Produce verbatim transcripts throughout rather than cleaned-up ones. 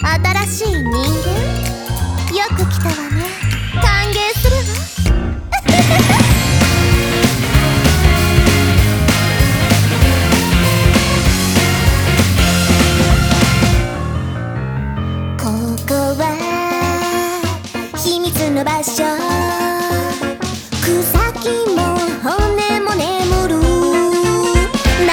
新しい人間よく来たわね。歓迎するわ。ここは秘密の場所、草木も骨も眠る夏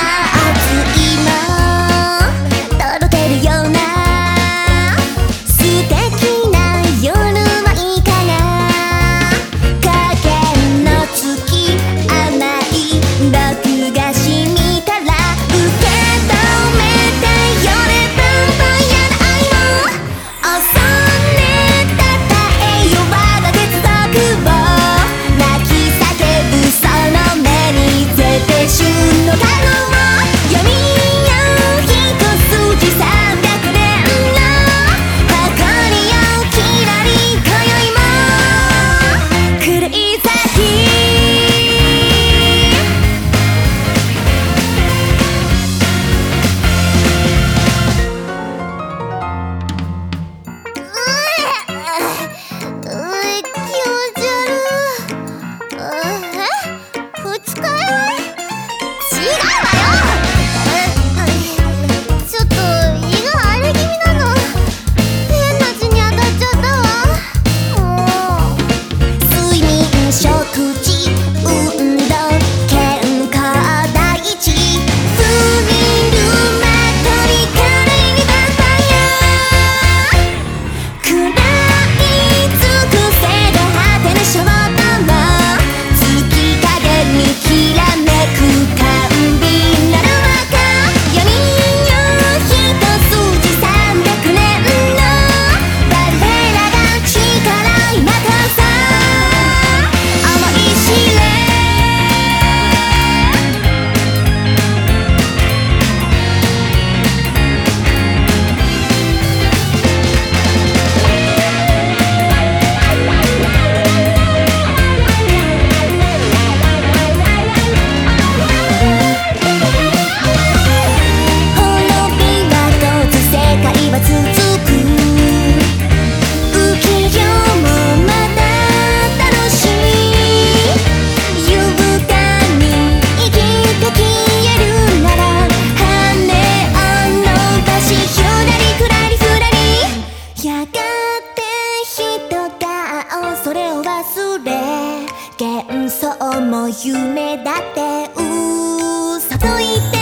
今届けるような素敵な夜はいかが。影の月甘い録画しみたら受け止めてよね。パンパンやな愛も恐れたたえよ我が鉄則を泣き叫ぶその目に絶対旬の覚悟読みよ一筋さんびゃくねんの誇りよきらり今宵も狂い咲きそれを忘れ幻想も夢だって嘘と言って